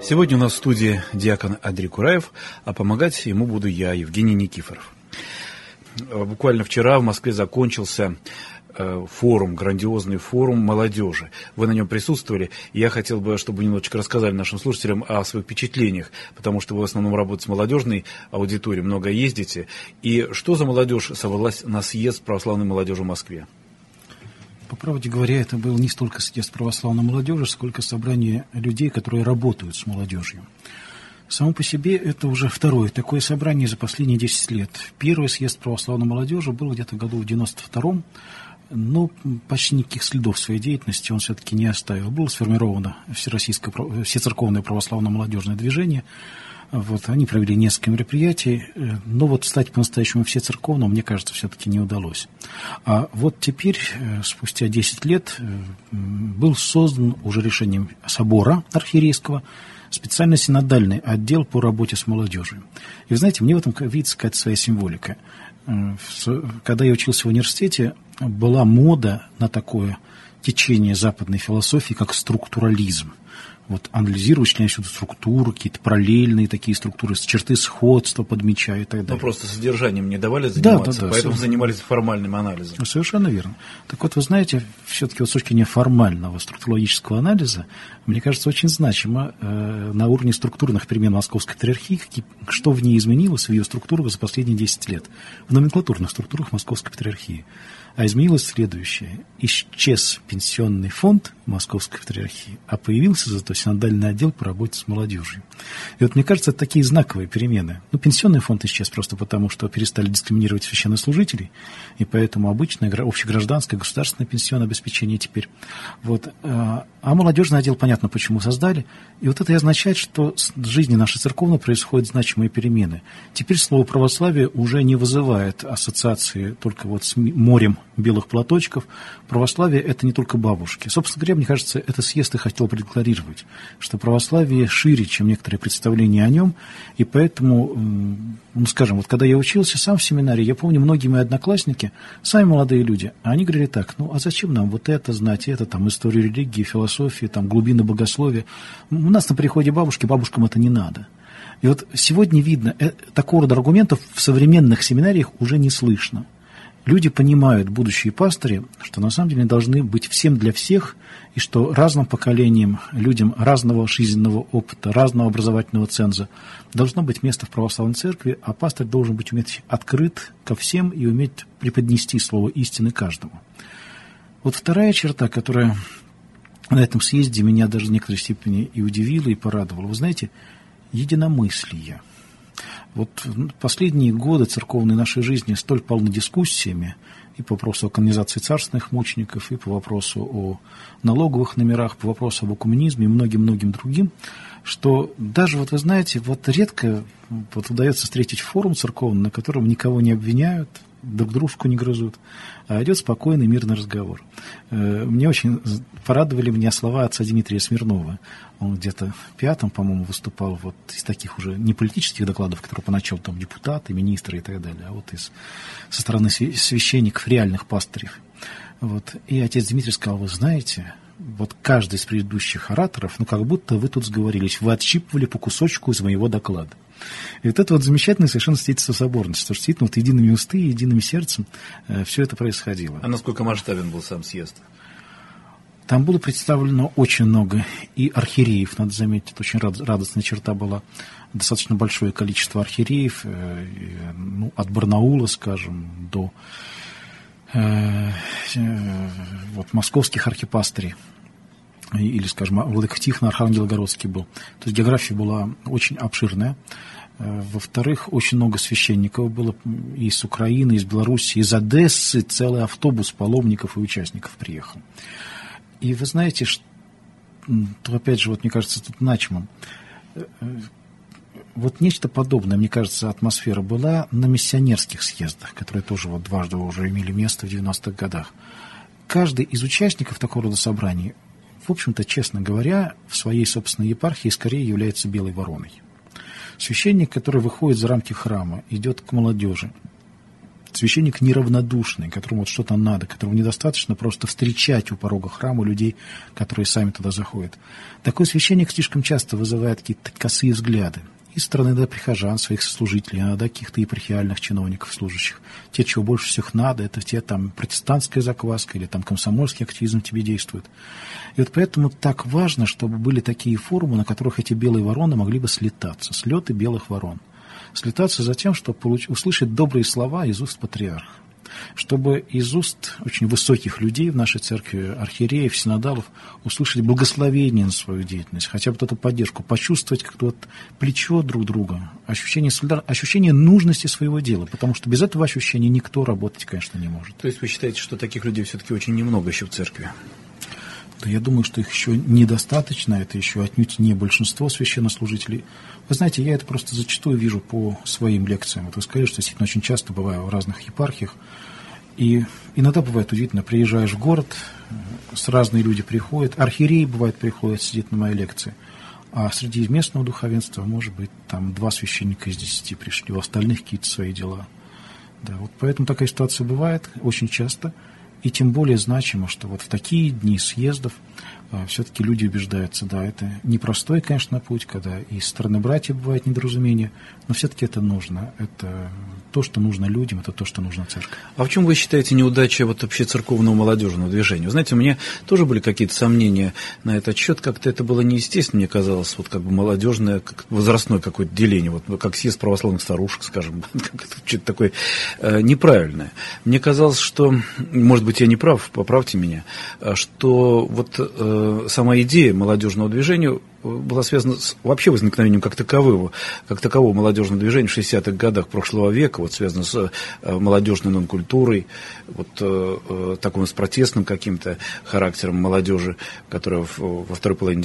Сегодня у нас в студии диакон Андрей Кураев, а помогать ему буду я, Евгений Никифоров. Буквально вчера в Москве закончился форум, грандиозный форум молодежи. Вы на нем присутствовали, и я хотел бы, чтобы вы немножечко рассказали нашим слушателям о своих впечатлениях, потому что вы в основном работаете с молодежной аудиторией, много ездите. И что за молодежь собралась на съезд православной молодежи в Москве? По правде говоря, это был не столько съезд православной молодежи, сколько собрание людей, которые работают с молодежью. Само по себе это уже второе такое собрание за последние 10 лет. Первый съезд православной молодежи был где-то году в 92-м, но почти никаких следов своей деятельности он все-таки не оставил. Было сформировано Всецерковное православное молодежное движение. Они провели несколько мероприятий, но стать по-настоящему всецерковным, мне кажется, все-таки не удалось. А теперь, спустя 10 лет, был создан уже решением собора архиерейского специально синодальный отдел по работе с молодежью. И вы знаете, мне в этом видится какая-то своя символика. Когда я учился в университете, была мода на такое течение западной философии, как структурализм. Анализировать членовую структуру, какие-то параллельные такие структуры, черты сходства подмечая и так далее. Просто содержанием не давали заниматься, да, поэтому занимались формальным анализом. Совершенно верно. Так вы знаете, все-таки с точки зрения формального структурологического анализа, мне кажется, очень значимо на уровне структурных перемен Московской патриархии, что в ней изменилось в ее структурах за последние 10 лет, в номенклатурных структурах Московской патриархии. А изменилось следующее. Исчез пенсионный фонд Московской патриархии, а появился зато синодальный отдел по работе с молодежью. И мне кажется, это такие знаковые перемены. Пенсионный фонд исчез просто потому, что перестали дискриминировать священнослужителей, и поэтому обычное общегражданское государственное пенсионное обеспечение теперь. А молодежный отдел, понятно, почему создали. И это и означает, что в жизни нашей церковной происходят значимые перемены. Теперь слово православие уже не вызывает ассоциации только с морем белых платочков. Православие – это не только бабушки. Собственно говоря, мне кажется, это съезд и хотел продекларировать, что православие шире, чем некоторые представления о нем, и поэтому, когда я учился сам в семинарии, я помню, многие мои одноклассники, сами молодые люди, они говорили так: а зачем нам это знать, историю религии, философии, глубины богословия? У нас на приходе бабушки, бабушкам это не надо. И сегодня видно, такого рода аргументов в современных семинариях уже не слышно. Люди понимают, будущие пастыри, что на самом деле должны быть всем для всех, и что разным поколениям, людям разного жизненного опыта, разного образовательного ценза должно быть место в православной церкви, а пастырь должен быть уметь открыт ко всем и уметь преподнести слово истины каждому. Вторая черта, которая на этом съезде меня даже в некоторой степени и удивила, и порадовала, вы знаете, единомыслие. Последние годы церковной нашей жизни столь полны дискуссиями и по вопросу о канонизации царственных мучеников, и по вопросу о налоговых номерах, по вопросу об экуменизме и многим-многим другим, что даже, вы знаете, редко удается встретить форум церковный, на котором никого не обвиняют, друг дружку не грызут, а идет спокойный мирный разговор. Мне очень порадовали меня слова отца Дмитрия Смирнова. Он где-то в 5-м, по-моему, выступал из таких уже не политических докладов, которые поначалу депутаты, министры и так далее, а со стороны священников, реальных пастырей. И отец Дмитрий сказал: вы знаете, каждый из предыдущих ораторов, как будто вы тут сговорились, вы отщипывали по кусочку из моего доклада. И это замечательное совершенно свидетельство соборности, что действительно едиными устами, единым сердцем все это происходило. А насколько масштабен был сам съезд? Там было представлено очень много и архиереев, надо заметить, это очень радостная черта была. Достаточно большое количество архиереев, от Барнаула, скажем, до московских архипастырей. Или, скажем, Владыка Тихон Архангелогородский был. То есть география была очень обширная. Во-вторых, очень много священников было и с Украины, и из Беларуси, из Одессы. Целый автобус паломников и участников приехал. И вы знаете, что, опять же, мне кажется, тут значимым. Нечто подобное, мне кажется, атмосфера была на миссионерских съездах, которые тоже дважды уже имели место в 90-х годах. Каждый из участников такого рода собраний, в общем-то, честно говоря, в своей собственной епархии скорее является белой вороной. Священник, который выходит за рамки храма, идет к молодежи, священник неравнодушный, которому вот что-то надо, которому недостаточно просто встречать у порога храма людей, которые сами туда заходят. Такой священник слишком часто вызывает какие-то косые взгляды и со стороны прихожан, своих сослужителей, иногда каких-то епархиальных чиновников, служащих. Те, чего больше всех надо, это те там протестантская закваска или там комсомольский активизм тебе действует. И вот поэтому так важно, чтобы были такие форумы, на которых эти белые вороны могли бы слетаться, слеты белых ворон. Слетаться за тем, чтобы услышать добрые слова из уст патриарха. Чтобы из уст очень высоких людей в нашей церкви, архиереев, синодалов, услышать благословение на свою деятельность, хотя бы эту поддержку, почувствовать как-то вот плечо друг друга, ощущение нужности своего дела, потому что без этого ощущения никто работать, конечно, не может. То есть вы считаете, что таких людей все-таки очень немного еще в церкви? Да, я думаю, что их еще недостаточно, это еще отнюдь не большинство священнослужителей. Вы знаете, я это просто зачастую вижу по своим лекциям. Вот вы сказали, что действительно очень часто бываю в разных епархиях, и иногда бывает удивительно, приезжаешь в город, разные люди приходят, архиереи, бывает, приходят, сидят на моей лекции, а среди местного духовенства, может быть, там 2 священника из 10 пришли, у остальных какие-то свои дела. Да, вот поэтому такая ситуация бывает очень часто. И тем более значимо, что вот в такие дни съездов все-таки люди убеждаются, да, это непростой, конечно, путь, когда и со стороны братьев бывает недоразумение, но все-таки это нужно. Это то, что нужно людям, это то, что нужно церкви. А в чем вы считаете неудача вот вообще церковного молодежного движения? Вы знаете, у меня тоже были какие-то сомнения на этот счет, как-то это было неестественно, мне казалось, вот как бы молодежное, как возрастное какое-то деление, вот как съезд православных старушек, скажем, что-то такое неправильное. Мне казалось, что, может быть, я не прав, поправьте меня, что вот сама идея молодежного движения была связана с вообще возникновением как такового молодежного движения в 60-х годах прошлого века, вот связано с молодежной нонкультурой, вот таким с протестным каким-то характером молодежи, которая во второй половине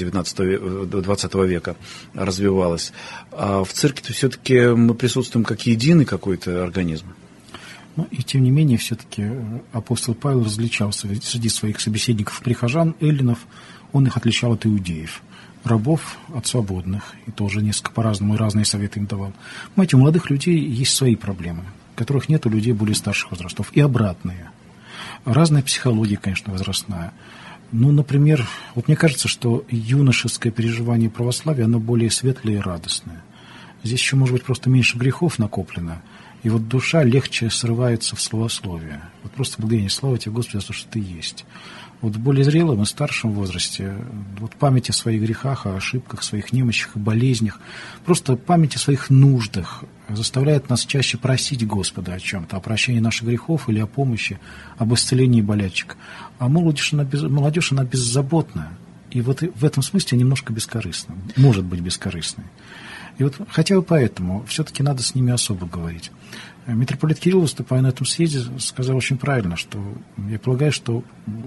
20 века развивалась. А в церкви-то все-таки мы присутствуем как единый какой-то организм. Ну, и тем не менее, все-таки апостол Павел различал среди своих собеседников прихожан, эллинов, он их отличал от иудеев, рабов от свободных, и тоже несколько по-разному, и разные советы им давал. Понимаете, у молодых людей есть свои проблемы, которых нет у людей более старших возрастов, и обратные. Разная психология, конечно, возрастная. Ну, например, вот мне кажется, что юношеское переживание православия, оно более светлое и радостное. Здесь еще, может быть, просто меньше грехов накоплено, и вот душа легче срывается в словословие. Вот просто благодарение, слава тебе, Господи, за то, что ты есть. Вот в более зрелом и старшем возрасте вот память о своих грехах, о ошибках, своих немощах и болезнях, просто память о своих нуждах заставляет нас чаще просить Господа о чем-то, о прощении наших грехов или о помощи, об исцелении болячек. А молодежь, она беззаботна, и вот в этом смысле немножко бескорыстна, может быть бескорыстной. И вот хотя бы поэтому все-таки надо с ними особо говорить. Митрополит Кирилл, выступая на этом съезде, сказал очень правильно, что я полагаю, что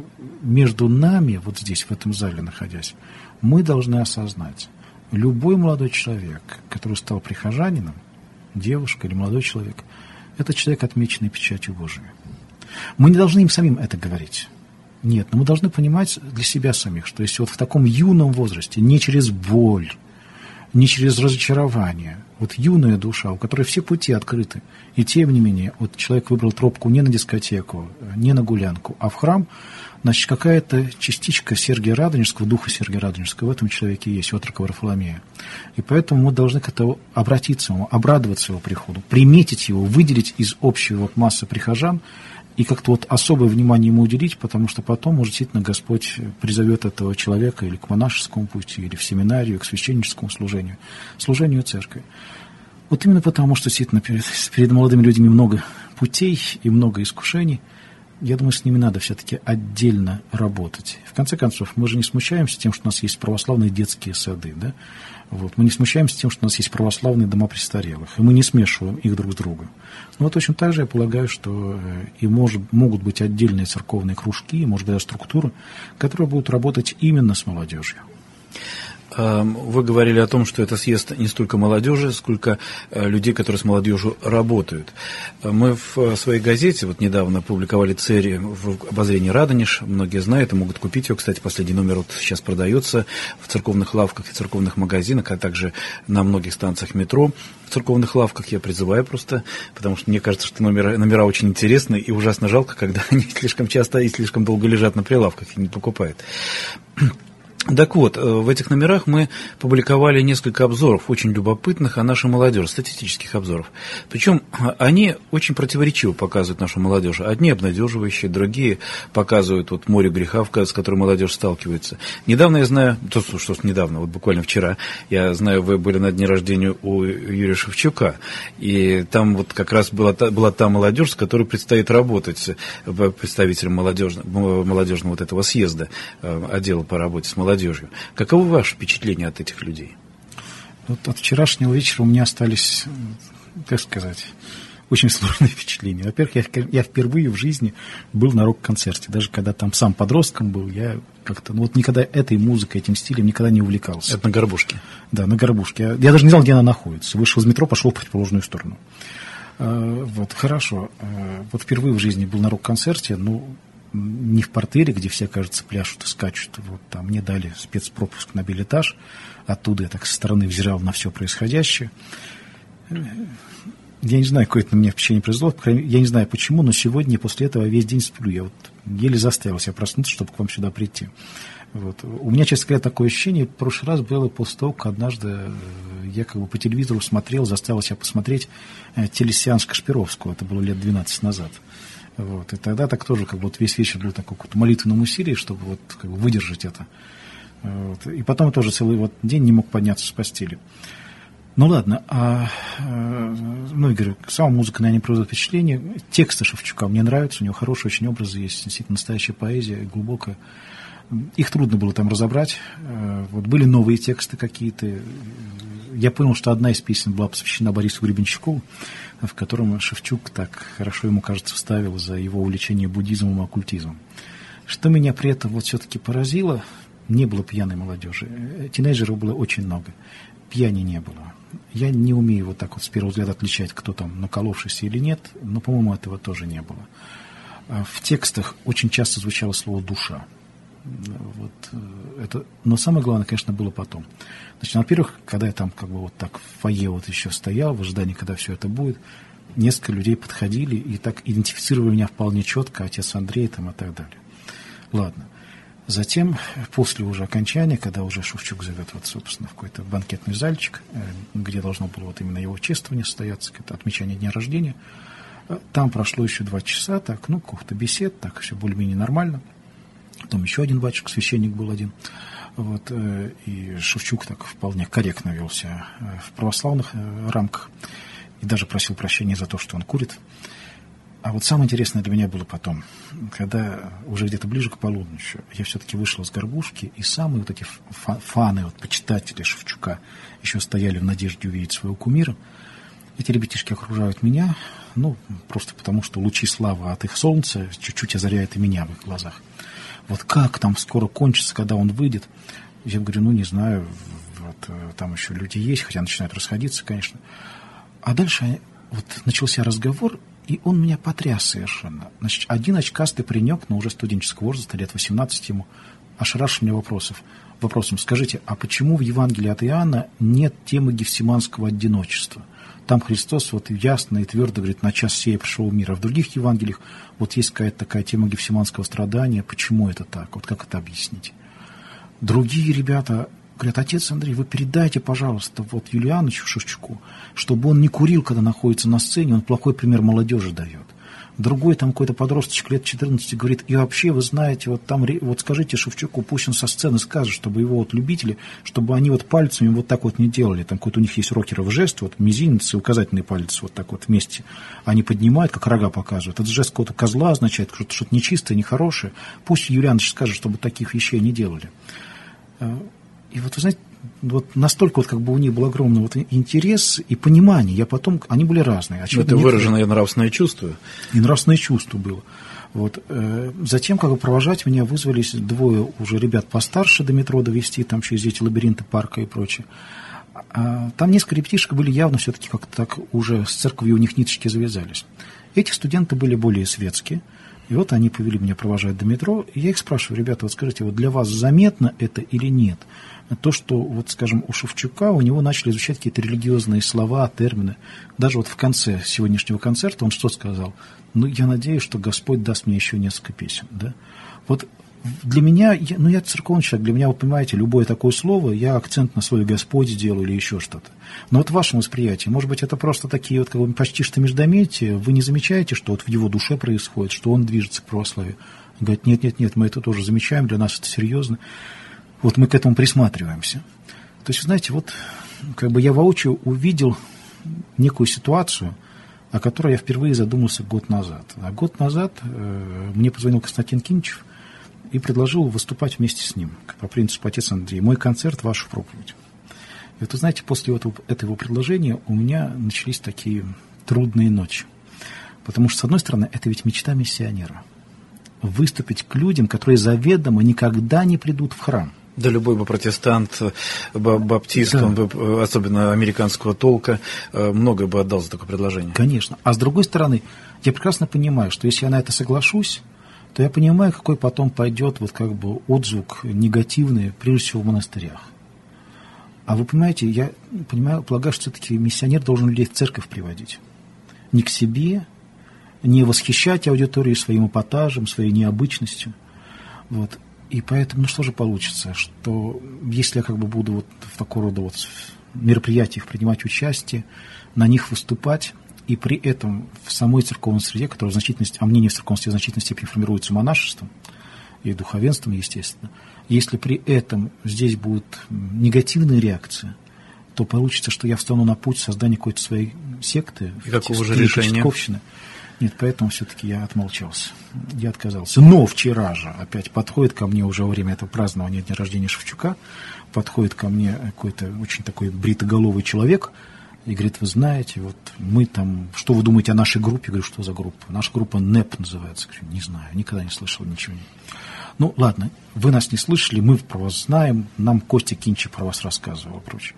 между нами, вот здесь, в этом зале находясь, мы должны осознать, любой молодой человек, который стал прихожанином, девушка или молодой человек, это человек, отмеченный печатью Божией. Мы не должны им самим это говорить. Нет, но мы должны понимать для себя самих, что если вот в таком юном возрасте, не через боль, не через разочарование. Вот юная душа, у которой все пути открыты. И тем не менее, вот человек выбрал тропку не на дискотеку, не на гулянку, а в храм, значит, какая-то частичка Сергия Радонежского, духа Сергия Радонежского в этом человеке есть, отрока Варфоломея. И поэтому мы должны к этому обратиться ему, обрадоваться его приходу, приметить его, выделить из общей вот массы прихожан и как-то вот особое внимание ему уделить, потому что потом, может, действительно Господь призовет этого человека или к монашескому пути, или в семинарию, к священническому служению церкви. Вот именно потому, что действительно перед молодыми людьми много путей и много искушений, я думаю, с ними надо все-таки отдельно работать. В конце концов, мы же не смущаемся тем, что у нас есть православные детские сады, да? Вот. Мы не смущаемся тем, что у нас есть православные дома престарелых, и мы не смешиваем их друг с другом. Но вот точно так же я полагаю, что и могут быть отдельные церковные кружки, может быть, структуры, которые будут работать именно с молодежью. Вы говорили о том, что это съезд не столько молодежи, сколько людей, которые с молодежью работают. Мы в своей газете вот недавно публиковали «Церь» в обозрении «Радонеж». Многие знают и могут купить ее. Кстати, последний номер вот сейчас продается в церковных лавках и церковных магазинах, а также на многих станциях метро. В церковных лавках я призываю просто, потому что мне кажется, что номера очень интересные, и ужасно жалко, когда они слишком часто и слишком долго лежат на прилавках и не покупают. Так вот, в этих номерах мы публиковали несколько обзоров, очень любопытных о нашей молодежи, статистических обзоров. Причем они очень противоречиво показывают нашу молодежь. Одни обнадеживающие, другие показывают вот море греха, с которым молодежь сталкивается. Недавно я знаю, недавно, вот буквально вчера, я знаю, вы были на дне рождения у Юрия Шевчука, и там вот как раз была та молодежь, с которой предстоит работать представителям молодежного вот этого съезда, отдела по работе с молодежью. Каково ваше впечатление от этих людей? Вот от вчерашнего вечера у меня остались, как сказать, очень сложные впечатления. Во-первых, я впервые в жизни был на рок-концерте. Даже когда там сам подростком был, я как-то, никогда этой музыкой, этим стилем никогда не увлекался. Это на Горбушке? Да, на Горбушке. Я даже не знал, где она находится. Вышел из метро, пошел в противоположную сторону. Вот, хорошо. Вот впервые в жизни был на рок-концерте, не в портере, где все, кажется, пляшут и скачут. Вот там мне дали спецпропуск на билетаж. Оттуда я так со стороны взирал на все происходящее. Я не знаю, какое это на меня впечатление произвело. Я не знаю почему, но сегодня после этого весь день сплю. Я вот еле заставил себя проснуться, чтобы к вам сюда прийти. Вот. У меня, честно говоря, такое ощущение. В прошлый раз было после того, как однажды я как бы по телевизору смотрел, заставил себя посмотреть телесеанс Кашпировского. Это было лет 12 назад. Вот. И тогда так тоже как бы вот весь вечер был такой какой-то молитвенном усилии, чтобы вот как бы выдержать это. Вот. И потом тоже целый вот день не мог подняться с постели. Ну ладно, я говорю, сама музыка, наверное, производит впечатление. Тексты Шевчука мне нравятся, у него хорошие очень образы есть, действительно настоящая поэзия, глубокая. Их трудно было там разобрать. Вот были новые тексты какие-то. Я понял, что одна из песен была посвящена Борису Гребенщикову, в котором Шевчук так хорошо, ему кажется, вставил за его увлечение буддизмом и оккультизмом. Что меня при этом вот все-таки поразило, не было пьяной молодежи. Тинейджеров было очень много. Пьяни не было. Я не умею вот так вот с первого взгляда отличать, кто там наколовшийся или нет, но, по-моему, этого тоже не было. В текстах очень часто звучало слово «душа». Вот это, но самое главное, конечно, было потом. Значит, во-первых, когда я там как бы вот так в фойе вот еще стоял, в ожидании, когда все это будет, несколько людей подходили и так идентифицировали меня вполне четко, отец Андрей там и так далее. Ладно. Затем, после уже окончания, когда уже Шевчук зовет вот, собственно, в какой-то банкетный зальчик, где должно было вот именно его чествование состояться, это отмечание дня рождения, там прошло еще 2 часа, так, каких-то бесед, так, все более-менее нормально. Потом еще один батюшка, священник был один. Вот, и Шевчук так вполне корректно вел себя в православных рамках и даже просил прощения за то, что он курит. А вот самое интересное для меня было потом, когда уже где-то ближе к полуночи я все-таки вышел из Горбушки, и самые вот эти фаны, вот, почитатели Шевчука еще стояли в надежде увидеть своего кумира. Эти ребятишки окружают меня, просто потому, что лучи славы от их солнца чуть-чуть озаряют и меня в их глазах. Вот как там скоро кончится, когда он выйдет? Я говорю, не знаю, вот там еще люди есть, хотя начинают расходиться, конечно. А дальше вот начался разговор, и он меня потряс совершенно. Значит, один очкастый паренек, но уже студенческого возраста, лет 18 ему, ошарашил меня вопросом, скажите, а почему в Евангелии от Иоанна нет темы гефсиманского одиночества? Там Христос вот ясно и твердо говорит, на час сей пришел в мир, а в других Евангелиях вот есть какая-то такая тема гефсиманского страдания. Почему это так? Вот как это объяснить? Другие ребята говорят, отец Андрей, вы передайте, пожалуйста, вот Юлиановичу Шевчуку, чтобы он не курил, когда находится на сцене, он плохой пример молодежи дает. Другой там какой-то подросточек лет 14 говорит, и вообще, вы знаете, вот там, вот скажите Шевчуку, пусть он со сцены скажет, чтобы его вот любители, чтобы они вот пальцами вот так вот не делали, там какой-то у них есть рокеров жест, вот мизинец и указательный палец вот так вот вместе, они поднимают, как рога показывают, этот жест какого-то козла означает, что что-то нечистое, нехорошее, пусть Юлианович скажет, чтобы таких вещей не делали. И вот, вы знаете, вот настолько вот как бы у них был огромный вот интерес и понимание. Они были разные. Это выраженное нравственное чувство. И нравственное чувство было. Вот. Затем, как бы провожать меня вызвались двое уже ребят постарше до метро довести, там через эти лабиринты парка и прочее. Там несколько ребятишек были явно все-таки как-то так уже с церковью у них ниточки завязались. Эти студенты были более светские. И вот они повели меня провожать до метро. И я их спрашиваю: ребята, вот скажите, вот для вас заметно это или нет? То, что, вот, скажем, у Шевчука, у него начали изучать какие-то религиозные слова, термины. Даже вот в конце сегодняшнего концерта он что сказал? Ну, я надеюсь, что Господь даст мне еще несколько песен. Да? Вот для меня, я церковный человек, для меня, вы понимаете, любое такое слово, я акцент на свой Господь сделаю или еще что-то. Но вот в вашем восприятии, может быть, это просто такие вот как бы почти что междометия, вы не замечаете, что вот в его душе происходит, что он движется к православию? Он говорит: нет, мы это тоже замечаем, для нас это серьезно. Вот мы к этому присматриваемся. То есть, знаете, вот как бы я воочию увидел некую ситуацию, о которой я впервые задумался год назад. А год назад мне позвонил Константин Кинчев и предложил выступать вместе с ним, по принципу «Отец Андрей, мой концерт, вашу проповедь». И вот, вы знаете, после этого предложения у меня начались такие трудные ночи. Потому что, с одной стороны, это ведь мечта миссионера. Выступить к людям, которые заведомо никогда не придут в храм. Да любой бы протестант, баптист, да. Он бы, особенно американского толка, многое бы отдал за такое предложение. Конечно. А с другой стороны, я прекрасно понимаю, что если я на это соглашусь, то я понимаю, какой потом пойдет вот как бы отзвук негативный, прежде всего в монастырях. А вы понимаете, я полагаю, что все-таки миссионер должен людей в церковь приводить. Не к себе, не восхищать аудиторию своим эпатажем, своей необычностью. Вот. И поэтому, что же получится, что если я как бы буду вот в такого рода вот мероприятиях принимать участие, на них выступать, и при этом в самой церковной среде, которая в значительной степени, а мнение в церковной среде в значительной степени формируется монашеством и духовенством, естественно, если при этом здесь будут негативные реакции, то получится, что я встану на путь создания какой-то своей секты, и какого же решения? Нет, поэтому все-таки я отмолчался, я отказался. Но вчера же опять подходит ко мне уже во время этого празднования дня рождения Шевчука, подходит ко мне какой-то очень такой бритоголовый человек и говорит: вы знаете, вот мы там, что вы думаете о нашей группе? Я говорю: что за группа? Наша группа НЭП называется. Я говорю: не знаю, никогда не слышал, ничего. Ну, ладно, вы нас не слышали, мы про вас знаем, нам Костя Кинчев про вас рассказывал и прочее.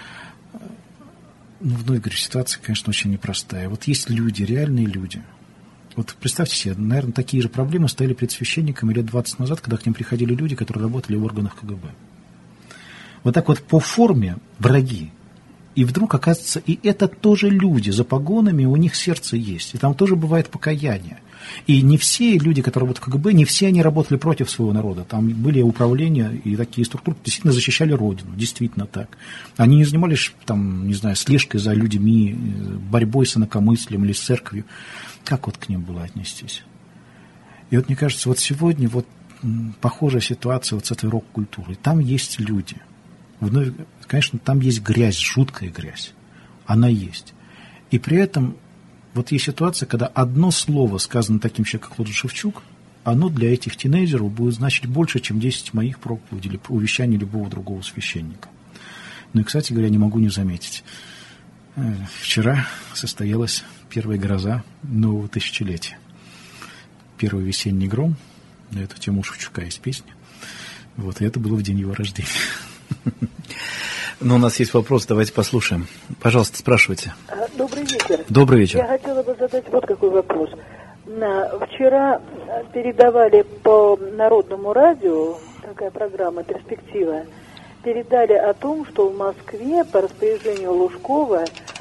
Ну, вновь говорю, ситуация, конечно, очень непростая. Вот есть люди, реальные люди. Вот представьте себе, наверное, такие же проблемы стояли перед священниками лет 20 назад, когда к ним приходили люди, которые работали в органах КГБ. Вот так вот по форме враги. И вдруг, оказывается, и это тоже люди, за погонами у них сердце есть. И там тоже бывает покаяние. И не все люди, которые работают в КГБ, не все они работали против своего народа. Там были управления и такие структуры, действительно защищали Родину, действительно так. Они не занимались, там, не знаю, слежкой за людьми, борьбой с инакомыслием или с церковью. Как вот к ним было отнестись? И вот мне кажется, вот сегодня вот похожая ситуация вот с этой рок-культурой. Там есть люди. Вновь, конечно, там есть грязь, жуткая грязь. Она есть. И при этом вот есть ситуация, когда одно слово, сказано таким человеком, как Владимир Шевчук, оно для этих тинейджеров будет значить больше, чем 10 моих проповедей или увещаний любого другого священника. Ну и, кстати говоря, не могу не заметить. Вчера состоялась первая гроза нового тысячелетия. Первый весенний гром. На эту тему у Шевчука есть песня. Вот, и это было в день его рождения. Но у нас есть вопрос, давайте послушаем. Пожалуйста, спрашивайте. Добрый вечер. Добрый вечер. Я хотела бы задать вот какой вопрос. Вчера передавали по Народному радио, такая программа «Перспектива», передали о том, что в Москве по распоряжению Лужкова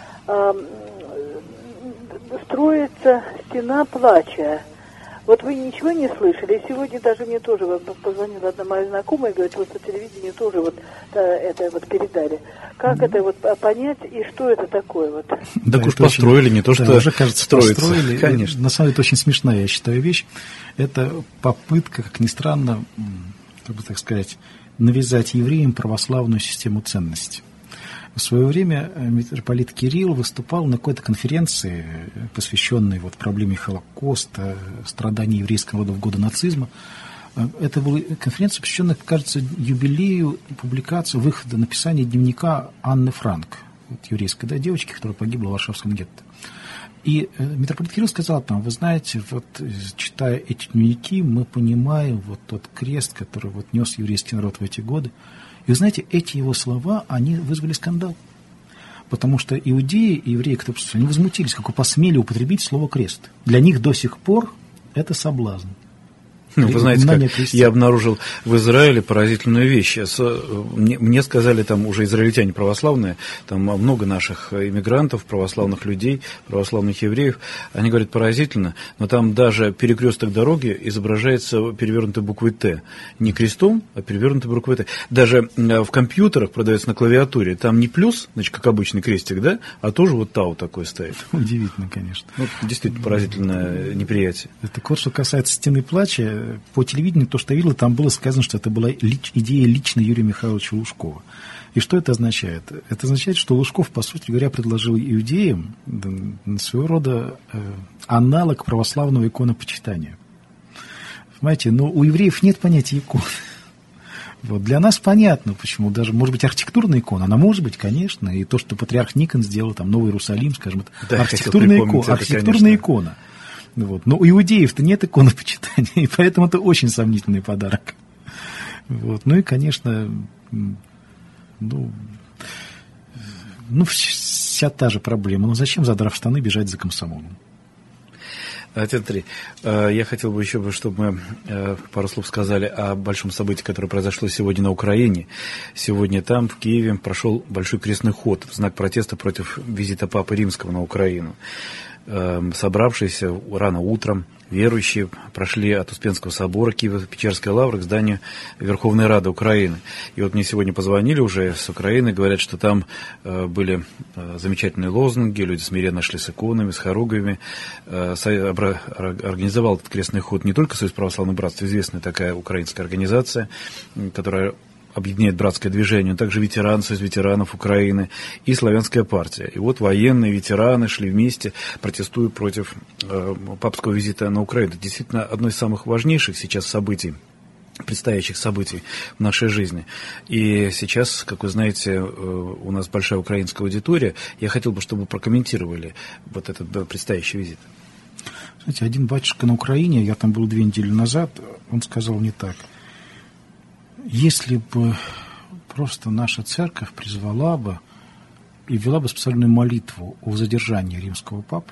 строится стена плача. Вот вы ничего не слышали? Сегодня даже мне тоже позвонила одна моя знакомая и говорит: вот по телевидению тоже вот это вот передали. Как это вот понять и что это такое вот? Да уж построили, не то, что уже, кажется, строится. Построили. Конечно. На самом деле это очень смешная, я считаю, вещь. Это попытка, как ни странно, как бы так сказать, навязать евреям православную систему ценностей. В свое время митрополит Кирилл выступал на какой-то конференции, посвященной вот проблеме Холокоста, страданий еврейского народа в годы нацизма. Это была конференция, посвященная, кажется, юбилею публикации, выхода, написания дневника Анны Франк, вот еврейской девочки, которая погибла в Варшавском гетто. И митрополит Кирилл сказал там, вы знаете, вот читая эти дневники, мы понимаем вот тот крест, который вот нес еврейский народ в эти годы. И вы знаете, эти его слова, они вызвали скандал. Потому что иудеи и евреи, которые присутствовали, они возмутились, как вы посмели употребить слово «крест». Для них до сих пор это соблазн. Ну, вы знаете, как я обнаружил в Израиле поразительную вещь. Мне сказали там уже израильтяне православные, там много наших иммигрантов, православных людей, православных евреев. Они говорят, поразительно, но там даже перекресток дороги изображается перевернутой буквой «Т». Не крестом, а перевернутой буквой «Т». Даже в компьютерах продается на клавиатуре, там не плюс, значит, как обычный крестик, да, а тоже вот «Тау» такой стоит. Удивительно, конечно. Ну, действительно поразительное неприятие. Так вот, что касается «Стены плача», по телевидению, то, что я видел, там было сказано, что это была идея лично Юрия Михайловича Лужкова. И что это означает? Это означает, что Лужков, по сути говоря, предложил иудеям своего рода аналог православного иконопочитания. Понимаете, но у евреев нет понятия икон. Вот. Для нас понятно, почему. Даже, может быть, архитектурная икона, она может быть, конечно, и то, что патриарх Никон сделал, там, Новый Иерусалим, скажем, это да, архитектурная икона. Вот. Но у иудеев-то нет иконопочитания, и поэтому это очень сомнительный подарок. Вот. Ну и, конечно, вся та же проблема. Ну зачем, задрав штаны, бежать за комсомолом? Отец Андрей, я хотел бы еще, чтобы мы пару слов сказали о большом событии, которое произошло сегодня на Украине. Сегодня там, в Киеве, прошел большой крестный ход в знак протеста против визита Папы Римского на Украину. Собравшиеся рано утром верующие прошли от Успенского собора Киево-Печерской лавры к зданию Верховной Рады Украины. И вот мне сегодня позвонили уже с Украины, говорят, что там были замечательные лозунги, люди смиренно шли с иконами, с хоругвями. Организовал этот крестный ход не только Союз православных братств, известная такая украинская организация, которая объединяет братское движение, но также Союз ветеранов Украины и Славянская партия. И вот военные ветераны шли вместе, протестуя против папского визита на Украину. Это действительно одно из самых важнейших сейчас событий, предстоящих событий в нашей жизни. И сейчас, как вы знаете, у нас большая украинская аудитория. Я хотел бы, чтобы вы прокомментировали вот этот предстоящий визит. Знаете, один батюшка на Украине, я там был 2 недели назад, он сказал мне так: если бы просто наша церковь призвала бы и вела бы специальную молитву о задержании римского папы,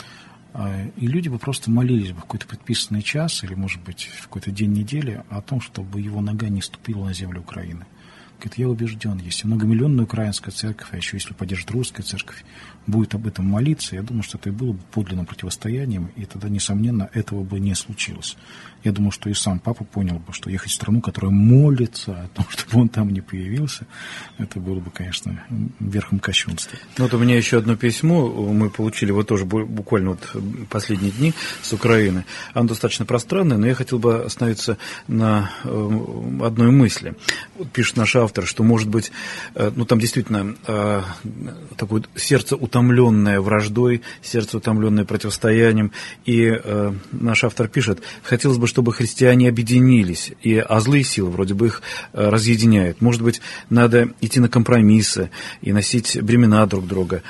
и люди бы просто молились бы в какой-то предписанный час или, может быть, в какой-то день недели о том, чтобы его нога не ступила на землю Украины. Говорит, я убежден, если многомиллионная украинская церковь, а еще если поддержит русская церковь, будет об этом молиться, я думаю, что это и было бы подлинным противостоянием, и тогда, несомненно, этого бы не случилось. Я думаю, что и сам папа понял бы, что ехать в страну, которая молится о том, чтобы он там не появился, это было бы, конечно, верхом кощунства. Ну, вот у меня еще одно письмо, мы получили его тоже буквально вот последние дни с Украины. Оно достаточно пространное, но я хотел бы остановиться на одной мысли. Вот пишет наш автор, что, может быть, ну, там действительно такое сердце утомленное враждой, сердце утомленное противостоянием, и наш автор пишет, хотелось бы, чтобы христиане объединились, а злые силы вроде бы их разъединяют. Может быть, надо идти на компромиссы и носить бремена друг друга,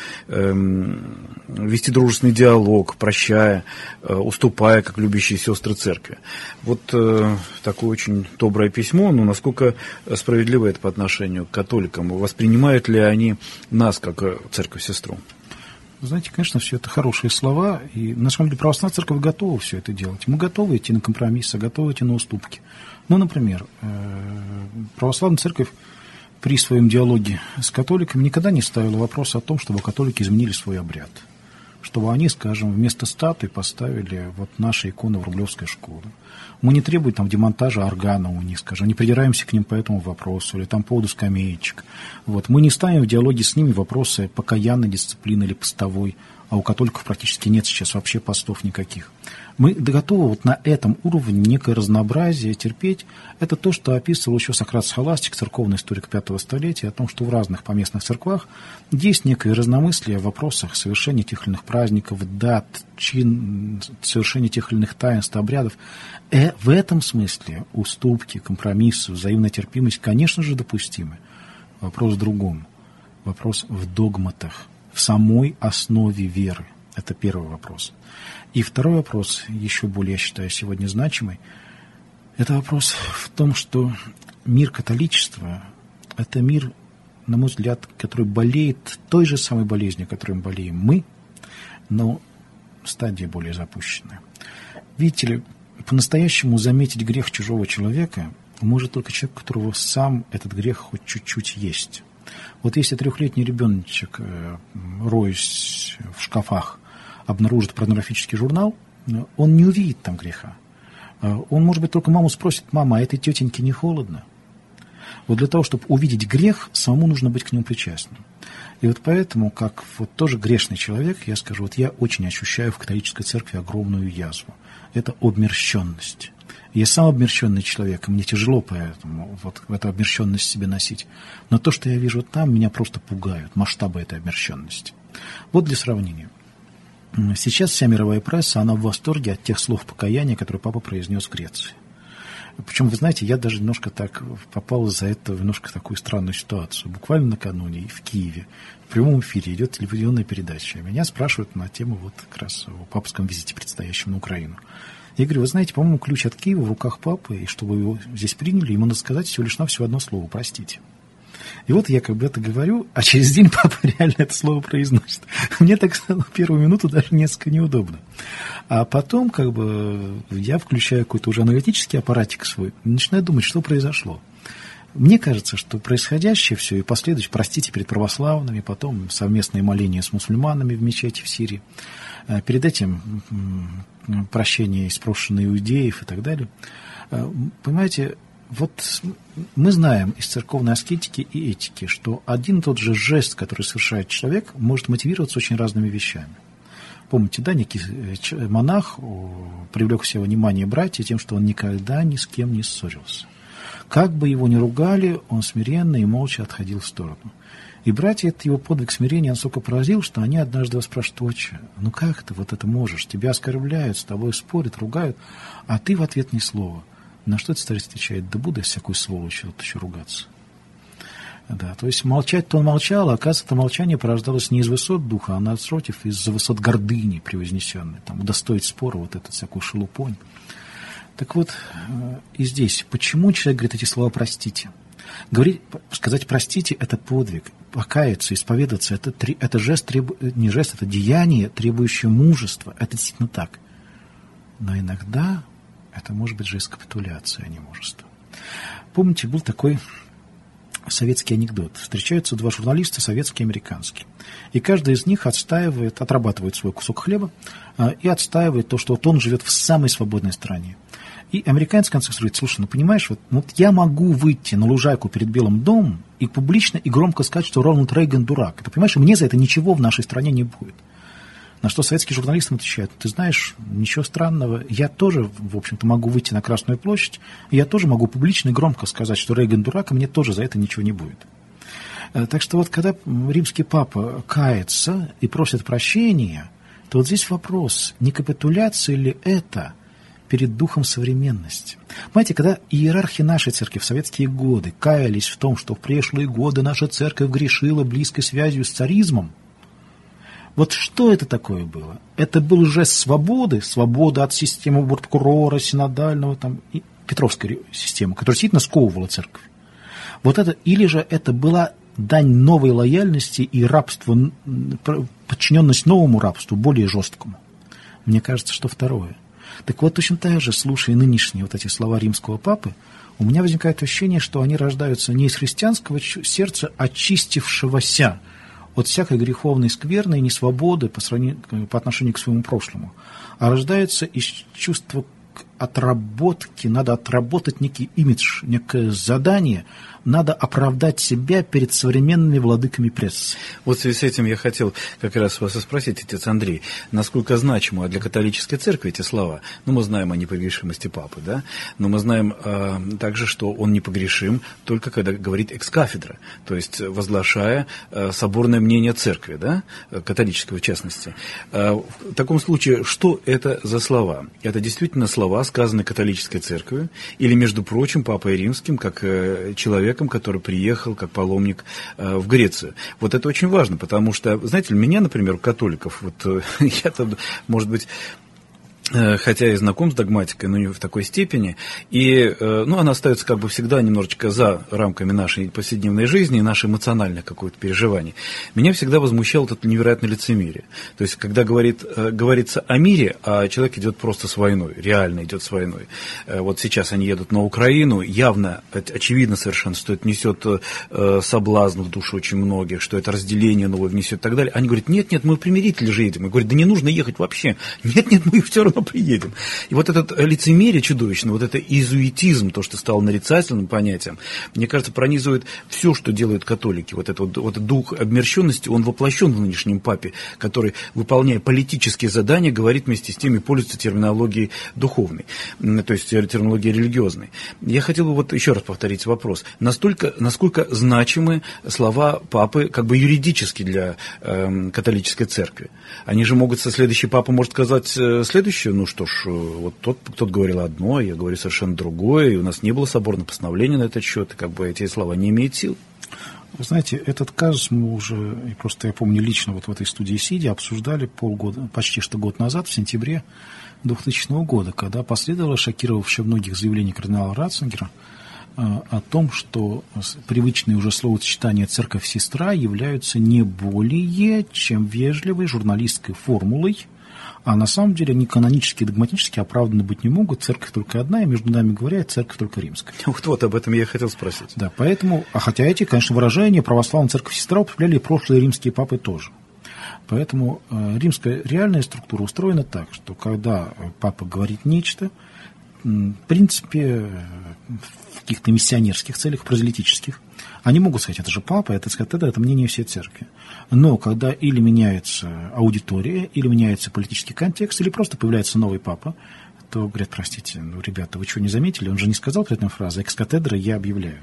вести дружественный диалог, прощая, уступая, как любящие сестры церкви. Вот такое очень доброе письмо, но насколько справедливо это по отношению к католикам? Воспринимают ли они нас как церковь-сестру? Знаете, конечно, все это хорошие слова, и на самом деле православная церковь готова все это делать. Мы готовы идти на компромиссы, готовы идти на уступки. Ну, например, православная церковь при своем диалоге с католиками никогда не ставила вопрос о том, чтобы католики изменили свой обряд. Чтобы они, скажем, вместо статуи поставили вот наши иконы в Рублевской школе. Мы не требуем там демонтажа органа у них, скажем, не придираемся к ним по этому вопросу или там по поводу скамеечек. Вот. Мы не ставим в диалоге с ними вопросы покаянной дисциплины или постовой, а у католиков практически нет сейчас вообще постов никаких. Мы готовы вот на этом уровне некое разнообразие терпеть. Это то, что описывал еще Сократ Схоластик, церковный историк V столетия, о том, что в разных поместных церквах есть некое разномыслие в вопросах совершения тех или иных праздников, дат, чин, совершения тех или иных таинств, обрядов. В этом смысле уступки, компромиссы, взаимная терпимость, конечно же, допустимы. Вопрос в другом. Вопрос в догматах, в самой основе веры. Это первый вопрос. И второй вопрос, еще более, я считаю, сегодня значимый, это вопрос в том, что мир католичества – это мир, на мой взгляд, который болеет той же самой болезнью, которой мы болеем мы, но стадия более запущенная. Видите ли, по-настоящему заметить грех чужого человека может только человек, у которого сам этот грех хоть чуть-чуть есть. Вот если 3-летний ребеночек, роясь в шкафах, обнаружит порнографический журнал, он не увидит там греха. Он, может быть, только маму спросит: «Мама, а этой тетеньке не холодно?» Вот для того, чтобы увидеть грех, самому нужно быть к нему причастным. И вот поэтому, как вот тоже грешный человек, я скажу, вот я очень ощущаю в католической церкви огромную язву. Это обмерщенность. Я сам обмерщенный человек, и мне тяжело поэтому вот эту обмерщенность себе носить. Но то, что я вижу там, меня просто пугают, масштабы этой обмерщенности. Вот для сравнения. Сейчас вся мировая пресса, она в восторге от тех слов покаяния, которые папа произнес в Греции. Причем, вы знаете, я даже немножко так попал за это в немножко такую странную ситуацию. Буквально накануне в Киеве в прямом эфире идет телевизионная передача. Меня спрашивают на тему вот как раз о папском визите, предстоящем на Украину. Я говорю: вы знаете, по-моему, ключ от Киева в руках папы, и чтобы его здесь приняли, ему надо сказать всего лишь навсего одно слово: простите. И вот я как бы это говорю, а через день папа реально это слово произносит. Мне так стало первую минуту даже несколько неудобно. А потом как бы я включаю какой-то уже аналитический аппаратик свой и начинаю думать, что произошло. Мне кажется, что происходящее все и последующее, простите перед православными, потом совместные моления с мусульманами в мечети в Сирии, перед этим прощение из прошлых иудеев и так далее. Понимаете, вот мы знаем из церковной аскетики и этики, что один и тот же жест, который совершает человек, может мотивироваться очень разными вещами. Помните, да, некий монах привлек все внимание братья тем, что он никогда ни с кем не ссорился. Как бы его ни ругали, он смиренно и молча отходил в сторону. И братья, этот его подвиг смирения настолько поразил, что они однажды его спрашивают: «Отче, ну как ты вот это можешь? Тебя оскорбляют, с тобой спорят, ругают, а ты в ответ ни слова». На что этот старец отвечает: «Да буду я всякую сволочь вот еще ругаться». Да, то есть молчать-то он молчал, а оказывается, это молчание порождалось не из высот духа, а напротив, из-за высот гордыни превознесенной, там, удостоить спора вот эту всякую шелупонь. Так вот, и здесь, почему человек говорит эти слова «простите»? Сказать «простите» — это подвиг, покаяться, исповедаться — это жест, не жест, это деяние, требующее мужества, это действительно так. Но иногда это может быть жест капитуляции, а не мужества. Помните, был такой советский анекдот. Встречаются два журналиста, советский и американский. И каждый из них отрабатывает свой кусок хлеба и отстаивает то, что вот он живет в самой свободной стране. И американец в конце говорит: слушай, ну понимаешь, вот я могу выйти на лужайку перед Белым домом и публично и громко сказать, что Рональд Рейган дурак. Ты понимаешь, мне за это ничего в нашей стране не будет. На что советские журналисты отвечают: ты знаешь, ничего странного, я тоже, в общем-то, могу выйти на Красную площадь, и я тоже могу публично и громко сказать, что Рейган дурак, и мне тоже за это ничего не будет. Так что вот когда римский папа кается и просит прощения, то вот здесь вопрос, не капитуляция ли это перед духом современности? Понимаете, когда иерархи нашей церкви в советские годы каялись в том, что в прошлые годы наша церковь грешила близкой связью с царизмом, вот что это такое было? Это был жест свободы, свобода от системы прокурора, синодального, там, и Петровской системы, которая действительно сковывала церковь. Вот это, или же это была дань новой лояльности и рабство, подчиненность новому рабству, более жесткому? Мне кажется, что второе. Так вот, точно так же, слушая нынешние вот эти слова римского папы, у меня возникает ощущение, что они рождаются не из христианского сердца, а очистившегося от всякой греховной скверны и несвободы по отношению к своему прошлому, а рождается из чувства отработки, надо отработать некий имидж, некое задание, надо оправдать себя перед современными владыками прессы. Вот в связи с этим я хотел как раз вас и спросить, отец Андрей, насколько значимы для католической церкви эти слова? Ну, мы знаем о непогрешимости папы, да, но мы знаем также, что он непогрешим только когда говорит экс-кафедра, то есть возглашая соборное мнение церкви, да, католического в частности. В таком случае, что это за слова? Это действительно слова, сказанной католической церковью, или, между прочим, Папой Римским, как человеком, который приехал как паломник в Грецию. Вот это очень важно, потому что, знаете, меня, например, у католиков, вот я-то, может быть, хотя и знаком с догматикой, но не в такой степени, и, она остается как бы всегда немножечко за рамками нашей повседневной жизни и наших эмоциональных каких-то переживаний. Меня всегда возмущало это невероятное лицемерие. То есть, когда говорится о мире, а человек идет просто с войной, реально идет с войной. Вот сейчас они едут на Украину, явно, очевидно совершенно, что это несет соблазн в душу очень многих, что это разделение новое внесет и так далее. Они говорят, нет, мы примирители же едем. И говорят, да не нужно ехать вообще. Нет, мы все равно приедем. И вот это лицемерие чудовищное, вот это иезуитизм, то, что стало нарицательным понятием, мне кажется, пронизывает все, что делают католики. Вот этот дух обмерщенности, он воплощен в нынешнем папе, который, выполняя политические задания, говорит вместе с тем и пользуется терминологией духовной, то есть терминологией религиозной. Я хотел бы вот еще раз повторить вопрос. Насколько значимы слова папы как бы юридически для католической церкви? Они же могут, следующий папа может сказать следующее, ну что ж, вот кто-то говорил одно, я говорю совершенно другое, и у нас не было соборного постановления на этот счет, и как бы эти слова не имеют сил. Вы знаете, этот казус мы уже, и просто я помню лично вот в этой студии сидя, обсуждали почти что год назад, в сентябре 2000 года, когда последовало шокировавшее многих заявление кардинала Ратцингера о том, что привычные уже словосочетания «церковь-сестра» являются не более чем вежливой журналистской формулой, а на самом деле они канонически и догматически оправданы быть не могут. Церковь только одна, и между нами говоря, церковь только римская. Вот об этом я и хотел спросить. Да, поэтому, хотя эти, конечно, выражения православная церковь-сестра употребляли и прошлые римские папы тоже. Поэтому римская реальная структура устроена так, что когда папа говорит нечто, в принципе, в каких-то миссионерских целях, прозелитических, они могут сказать, это же папа, это мнение всей церкви. Но когда или меняется аудитория, или меняется политический контекст, или просто появляется новый папа, то говорят, простите, ребята, вы что, не заметили? Он же не сказал при этом фразы «экс-катедра я объявляю».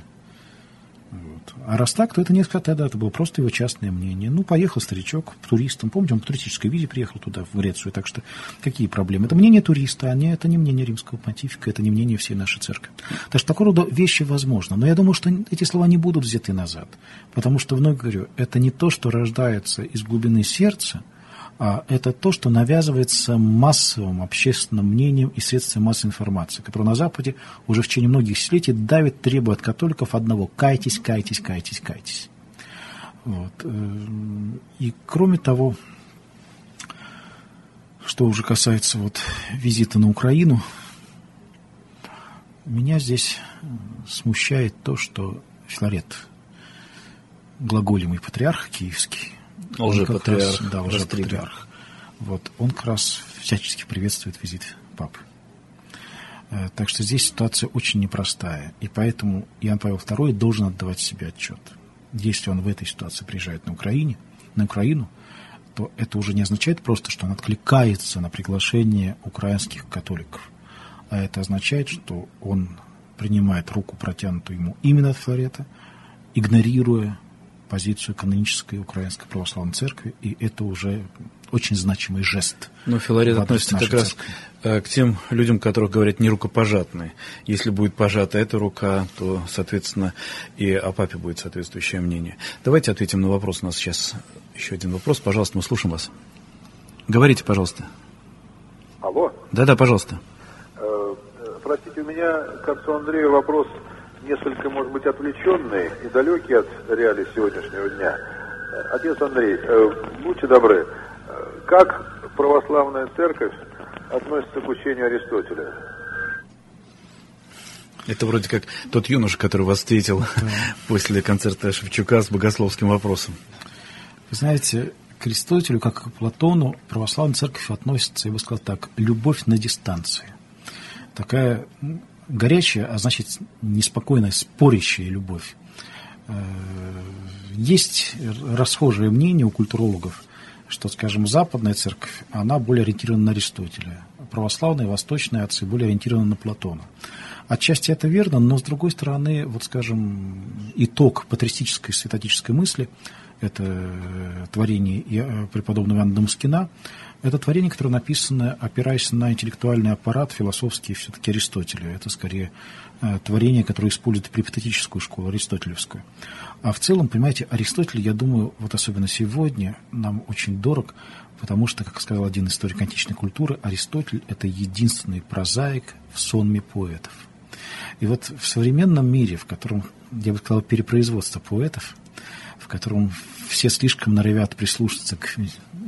Вот. А раз так, то это не экс-катедра, это было просто его частное мнение. Поехал старичок туристом, помните, он по туристической визе приехал туда, в Грецию, так что какие проблемы? Это мнение туриста, это не мнение римского понтифика, это не мнение всей нашей церкви. Так что такого рода вещи возможны. Но я думаю, что эти слова не будут взяты назад, потому что, вновь говорю, это не то, что рождается из глубины сердца, а это то, что навязывается массовым общественным мнением и средствами массовой информации, которые на Западе уже в течение многих десятилетий давят, требуют от католиков одного – кайтесь, кайтесь, кайтесь, кайтесь. Вот. И кроме того, что уже касается визита на Украину, меня здесь смущает то, что Филарет, глаголемый патриарх киевский, лжепатриарх. Да, лжепатриарх. Он как раз всячески приветствует визит папы. Так что здесь ситуация очень непростая. И поэтому Иоанн Павел II должен отдавать себе отчет. Если он в этой ситуации приезжает на Украину, то это уже не означает просто, что он откликается на приглашение украинских католиков. А это означает, что он принимает руку, протянутую ему именно от Филарета, игнорируя позицию канонической Украинской Православной Церкви, и это уже очень значимый жест. Но Филарет относится как раз к тем людям, которых говорят не рукопожатные. Если будет пожата эта рука, то, соответственно, и о папе будет соответствующее мнение. Давайте ответим на вопрос. У нас сейчас еще один вопрос. Пожалуйста, мы слушаем вас. Говорите, пожалуйста. Алло. Да, пожалуйста. Простите, у меня к отцу Андрею вопрос несколько, может быть, отвлеченный и далекий от реалий сегодняшнего дня. Отец Андрей, будьте добры, как православная церковь относится к учению Аристотеля? Это вроде как тот юноша, который вас встретил после концерта Шевчука с богословским вопросом. Вы знаете, к Аристотелю, как и к Платону, православная церковь относится, я бы сказал так, любовь на дистанции. Такая горячая, а значит, неспокойная, спорящая любовь. Есть расхожее мнение у культурологов, что, скажем, западная церковь, она более ориентирована на Аристотеля. Православные, восточные отцы более ориентированы на Платона. Отчасти это верно, но, с другой стороны, скажем, итог патристической, святотической мысли это творение преподобного Иоанна Дамаскина. Это творение, которое написано, опираясь на интеллектуальный аппарат философский все-таки Аристотеля. Это скорее творение, которое использует перипатетическую школу, аристотелевскую. А в целом, понимаете, Аристотель, я думаю, вот особенно сегодня, нам очень дорог, потому что, как сказал один историк античной культуры, Аристотель – это единственный прозаик в сонме поэтов. И вот в современном мире, в котором, я бы сказал, перепроизводство поэтов, в котором все слишком норовят прислушаться к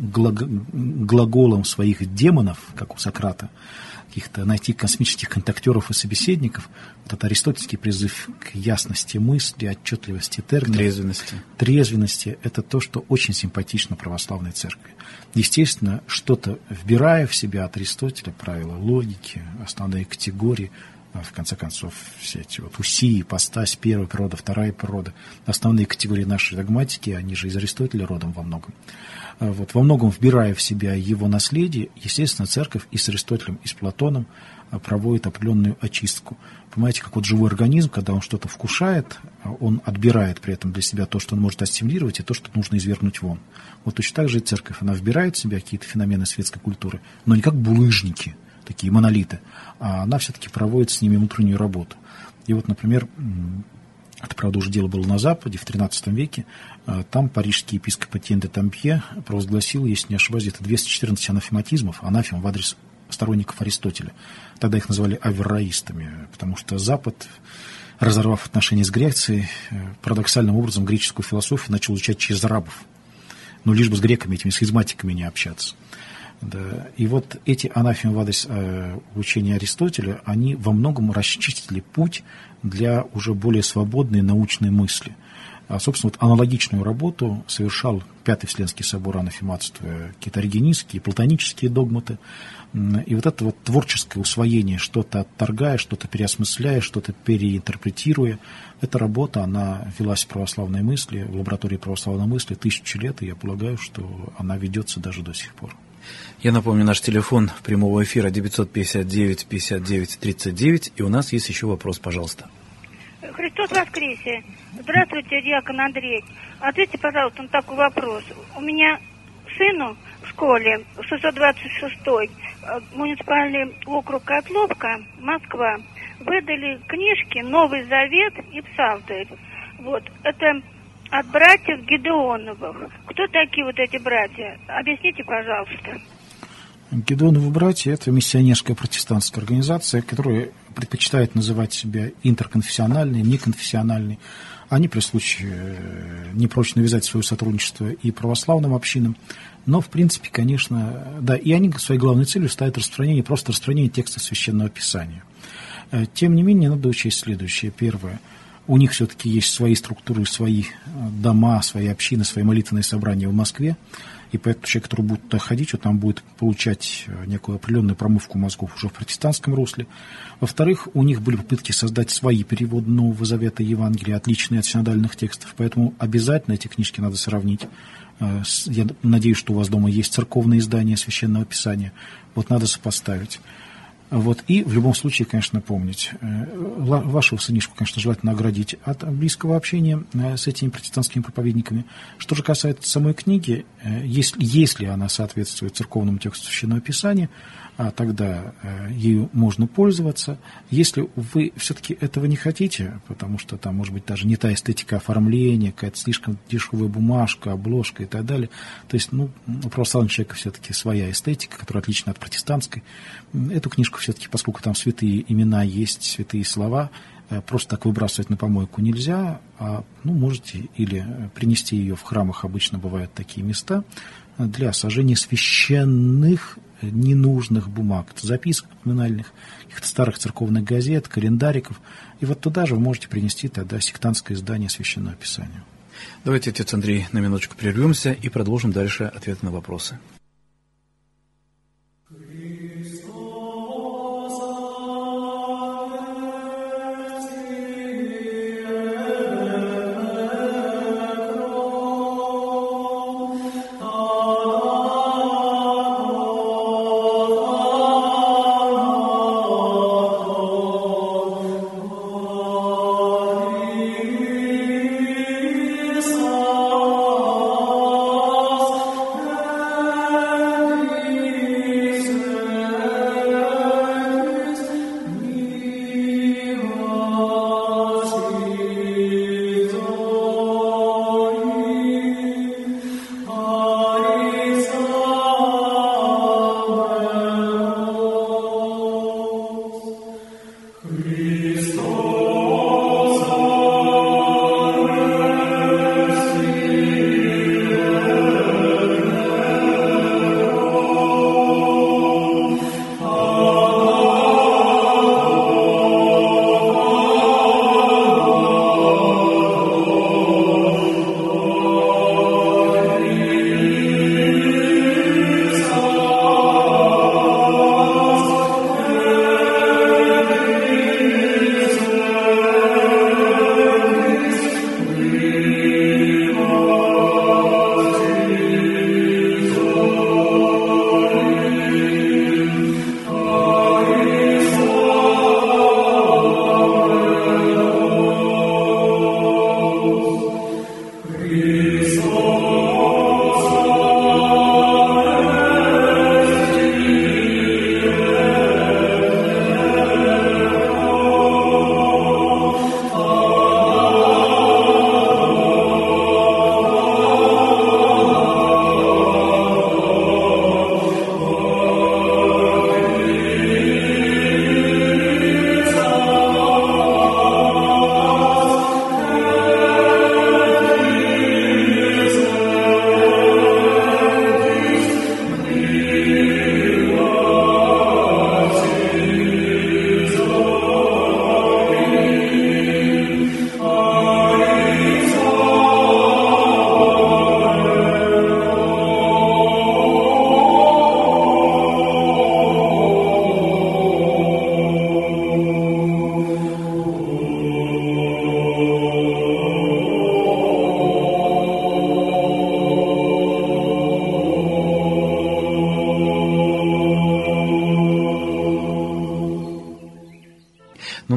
глаголам своих демонов, как у Сократа, каких-то найти космических контактеров и собеседников, вот этот аристотельский призыв к ясности мысли, отчетливости терминов, трезвенности, это то, что очень симпатично православной церкви. Естественно, что-то вбирая в себя от Аристотеля, правила логики, основные категории, в конце концов, все эти вот усии, ипостась, первая природа, вторая природа, основные категории нашей догматики, они же из Аристотеля родом во многом. Вот, во многом вбирая в себя его наследие, естественно, церковь и с Аристотелем, и с Платоном проводит определенную очистку. Понимаете, как вот живой организм, когда он что-то вкушает, он отбирает при этом для себя то, что он может ассимилировать, и то, что нужно извергнуть вон. Вот точно так же и церковь, она вбирает в себя какие-то феномены светской культуры, но не как булыжники, такие монолиты, а она все-таки проводит с ними внутреннюю работу. И вот, например, это, правда, уже дело было на Западе, в XIII веке, там парижский епископ Этьен де Тампье провозгласил, если не ошибаюсь, где-то 214 анафематизмов, анафем в адрес сторонников Аристотеля. Тогда их называли аверроистами, потому что Запад, разорвав отношения с Грецией, парадоксальным образом греческую философию начал изучать через арабов. Ну, лишь бы с греками, этими схизматиками не общаться. Да. И вот эти анафемы в адрес учения Аристотеля, они во многом расчистили путь для уже более свободной научной мысли. А, собственно, вот аналогичную работу совершал Пятый Вселенский собор анафематствуя какие-то оригенистские, платонические догматы. И вот это вот творческое усвоение, что-то отторгая, что-то переосмысляя, что-то переинтерпретируя, эта работа, она велась в православной мысли, в лаборатории православной мысли 1000 лет, и я полагаю, что она ведется даже до сих пор. Я напомню, наш телефон прямого эфира 959-59-39, и у нас есть еще вопрос, пожалуйста. Христос воскресе! Здравствуйте, диакон Андрей. Ответьте, пожалуйста, на такой вопрос. У меня сыну в школе, 626-й, муниципальный округ Котловка, Москва, выдали книжки «Новый Завет» и «Псалтырь». Вот, это от братьев Гедеоновых. Кто такие вот эти братья? Объясните, пожалуйста. Гедеоновы братья – это миссионерская протестантская организация, которая предпочитает называть себя интерконфессиональной, неконфессиональной. Они при случае не прочь навязать свое сотрудничество и православным общинам. Но, в принципе, конечно, да, и они своей главной целью ставят распространение, просто распространение текста Священного Писания. Тем не менее, надо учесть следующее. Первое. У них все-таки есть свои структуры, свои дома, свои общины, свои молитвенные собрания в Москве. И поэтому человек, который будет туда ходить, он там будет получать некую определенную промывку мозгов уже в протестантском русле. Во-вторых, у них были попытки создать свои переводы Нового Завета и Евангелия, отличные от синодальных текстов. Поэтому обязательно эти книжки надо сравнить. Я надеюсь, что у вас дома есть церковные издания Священного Писания. Вот надо сопоставить. Вот. И в любом случае, конечно, помнить. Вашего сынишку, конечно, желательно оградить от близкого общения с этими протестантскими проповедниками. Что же касается самой книги, если она соответствует церковному тексту Священного Писания, тогда ею можно пользоваться. Если вы все-таки этого не хотите, потому что там, может быть, даже не та эстетика оформления, какая-то слишком дешевая бумажка, обложка и так далее, то есть, у православного человека все-таки своя эстетика, которая отлична от протестантской. Эту книжку все-таки, поскольку там святые имена есть, святые слова, просто так выбрасывать на помойку нельзя, можете или принести ее в храмах, обычно бывают такие места, для сожжения священных ненужных бумаг, записок поминальных, каких-то старых церковных газет, календариков. И вот туда же вы можете принести тогда сектантское издание Священного Писания. Давайте, отец Андрей, на минуточку прервемся и продолжим дальше ответы на вопросы. Oh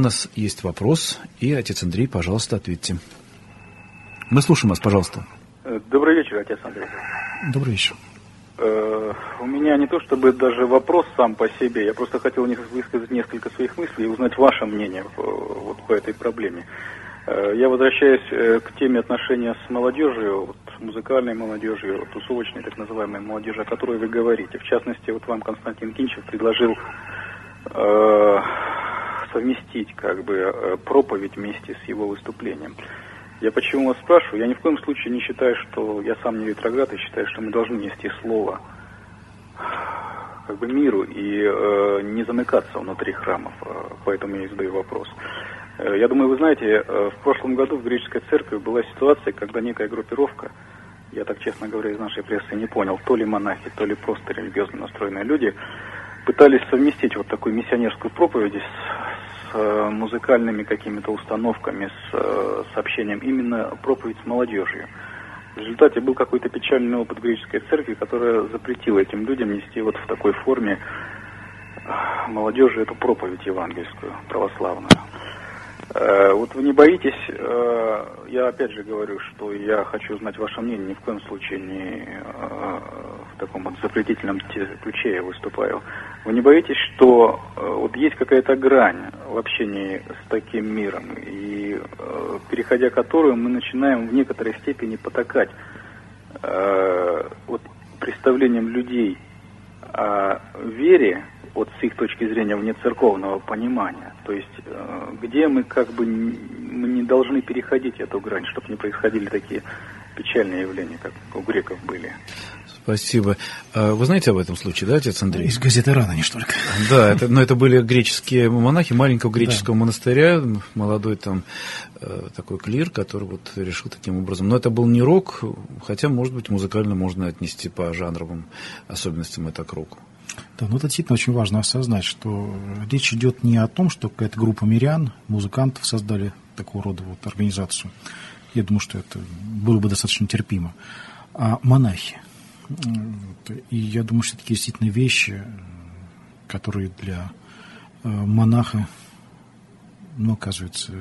нас есть вопрос, и отец Андрей, пожалуйста, ответьте. Мы слушаем вас, пожалуйста. Добрый вечер, отец Андрей. Добрый вечер. У меня не то чтобы даже вопрос сам по себе, я просто хотел высказать несколько своих мыслей и узнать ваше мнение вот по этой проблеме. Я возвращаюсь к теме отношения с молодежью, вот, музыкальной молодежью, тусовочной так называемой молодежи, о которой вы говорите. В частности, вот вам Константин Кинчев предложил совместить как бы проповедь вместе с его выступлением. Я почему вас спрашиваю? Я ни в коем случае не считаю, что я сам не ретроград, и считаю, что мы должны нести слово как бы миру и не замыкаться внутри храмов. Поэтому я и задаю вопрос. Я думаю, вы знаете, в прошлом году в греческой церкви была ситуация, когда некая группировка, я так, честно говоря, из нашей прессы не понял, то ли монахи, то ли просто религиозно настроенные люди, пытались совместить вот такую миссионерскую проповедь с музыкальными какими-то установками, с сообщением, именно проповедь с молодежью. В результате был какой-то печальный опыт греческой церкви, которая запретила этим людям нести вот в такой форме молодежи эту проповедь евангельскую, православную. Вот вы не боитесь, я опять же говорю, что я хочу знать ваше мнение, ни в коем случае не в таком вот запретительном ключе я выступаю. Вы не боитесь, что вот есть какая-то грань в общении с таким миром, и переходя которую мы начинаем в некоторой степени потакать вот представлением людей о вере, вот с их точки зрения внецерковного понимания, то есть где мы как бы мы не должны переходить эту грань, чтобы не происходили такие печальные явления, как у греков были. Спасибо. Вы знаете об этом случае, да, отец Андрей? Из газеты «Рана» не только. Да, это были греческие монахи маленького греческого монастыря, молодой там такой клир, который вот решил таким образом. Но это был не рок, хотя, может быть, музыкально можно отнести по жанровым особенностям это к року. Да, но это действительно очень важно осознать, что речь идет не о том, что какая-то группа мирян, музыкантов создали такого рода вот организацию. Я думаю, что это было бы достаточно терпимо. А монахи. И я думаю, что такие действительно вещи, которые для монаха, ну, оказываются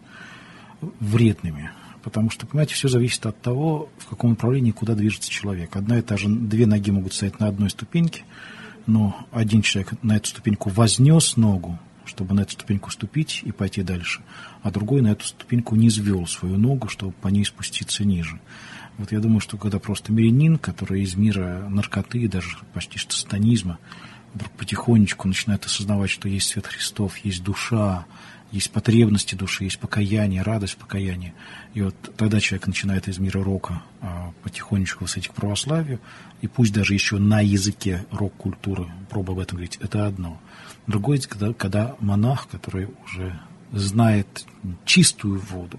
вредными. Потому что, понимаете, все зависит от того, в каком направлении, куда движется человек. Одна и та же, две ноги могут стоять на одной ступеньке, но один человек на эту ступеньку вознес ногу, чтобы на эту ступеньку ступить и пойти дальше, а другой на эту ступеньку не низвел свою ногу, чтобы по ней спуститься ниже. Вот я думаю, что когда просто мирянин, который из мира наркоты, даже почти что сатанизма, вдруг потихонечку начинает осознавать, что есть свет Христов, есть душа, есть потребности души, есть покаяние, радость покаяния. И вот тогда человек начинает из мира рока потихонечку восходить к православию, и пусть даже еще на языке рок-культуры пробуя об этом говорить, это одно. Другое, когда монах, который уже знает чистую воду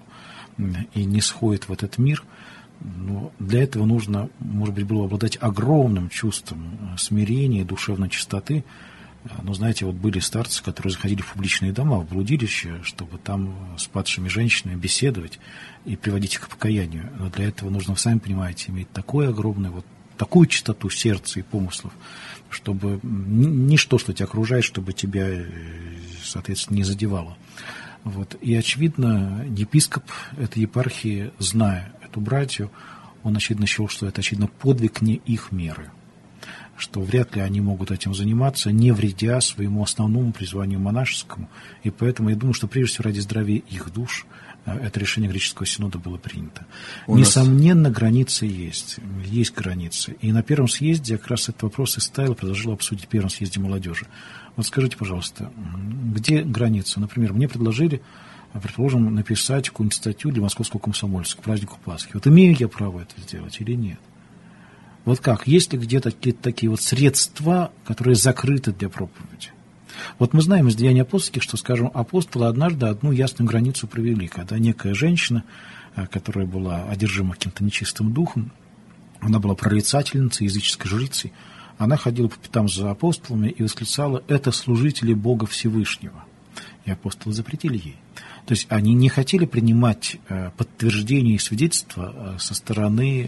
и не сходит в этот мир, но для этого нужно, может быть, было обладать огромным чувством смирения, душевной чистоты. Но, знаете, вот были старцы, которые заходили в публичные дома, в блудилища, чтобы там с падшими женщинами беседовать и приводить их к покаянию. Но для этого нужно, вы сами понимаете, иметь такое огромное, вот такую чистоту сердца и помыслов, чтобы ничто, что тебя окружает, чтобы тебя, соответственно, не задевало. Вот. И, очевидно, епископ этой епархии, зная эту братью, он, очевидно, считал, что это, очевидно, подвиг не их меры, что вряд ли они могут этим заниматься, не вредя своему основному призванию монашескому. И поэтому я думаю, что прежде всего ради здравия их душ это решение греческого синода было принято. Несомненно, границы есть. Есть границы. И на первом съезде я как раз этот вопрос и ставил, предложил обсудить в первом съезде молодежи. Вот скажите, пожалуйста, где граница? Например, мне предложили, предположим, написать какую-нибудь статью для Московского комсомольца к празднику Пасхи. Вот имею я право это сделать или нет? Вот как? Есть ли где-то какие-то такие вот средства, которые закрыты для проповеди? Вот мы знаем из Деяний апостольских, что, скажем, апостолы однажды одну ясную границу провели, когда некая женщина, которая была одержима каким-то нечистым духом, она была прорицательницей, языческой жрицей, она ходила по пятам за апостолами и восклицала: «Это служители Бога Всевышнего». И апостолы запретили ей. То есть они не хотели принимать подтверждения и свидетельства со стороны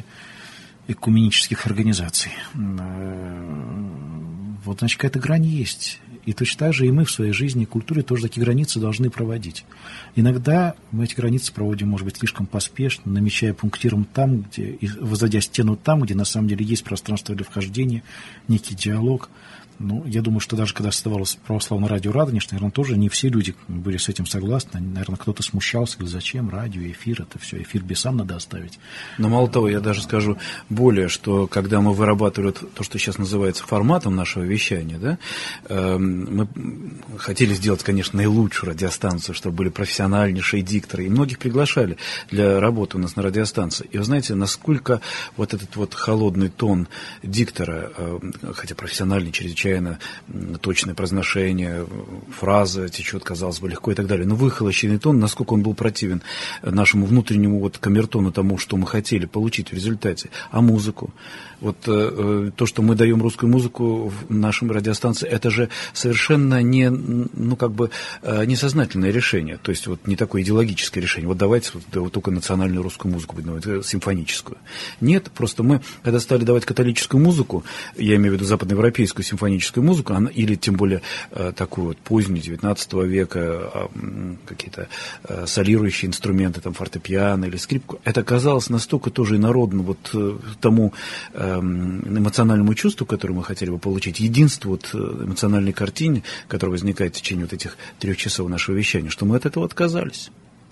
экуменических организаций. Вот, значит, какая-то грань есть. И точно так же и мы в своей жизни и культуре тоже такие границы должны проводить. Иногда мы эти границы проводим, может быть, слишком поспешно, намечая пунктиром там, где, и возводя стену там, где на самом деле есть пространство для вхождения, некий диалог. Ну, я думаю, что даже когда создавалось православное радио «Радонеж», наверное, тоже не все люди были с этим согласны. Наверное, кто-то смущался, говорил, зачем радио, эфир, это все, эфир бесам надо оставить. Но мало того, я даже скажу более, что когда мы вырабатывали то, что сейчас называется форматом нашего вещания, да, мы хотели сделать, конечно, наилучшую радиостанцию, чтобы были профессиональнейшие дикторы, и многих приглашали для работы у нас на радиостанции. И вы знаете, насколько вот этот вот холодный тон диктора, хотя профессиональный, чрезвычайно точное произношение, фраза течет, казалось бы, легко и так далее. Но выхолощенный тон, насколько он был противен нашему внутреннему вот камертону, тому, что мы хотели получить в результате. А музыку? Вот то, что мы даем русскую музыку в нашем радиостанции, это же совершенно не, ну, как бы, несознательное решение. То есть вот не такое идеологическое решение. Вот давайте вот только национальную русскую музыку будем давать, симфоническую. Нет, просто мы, когда стали давать католическую музыку, я имею в виду западноевропейскую симфоническую музыку, или тем более такую вот позднюю, 19 века, какие-то солирующие инструменты, там фортепиано или скрипку, это оказалось настолько тоже инородно вот тому эмоциональному чувству, которое мы хотели бы получить, единству вот эмоциональной картине, которая возникает в течение вот этих 3 часов нашего вещания, что мы от этого отказались.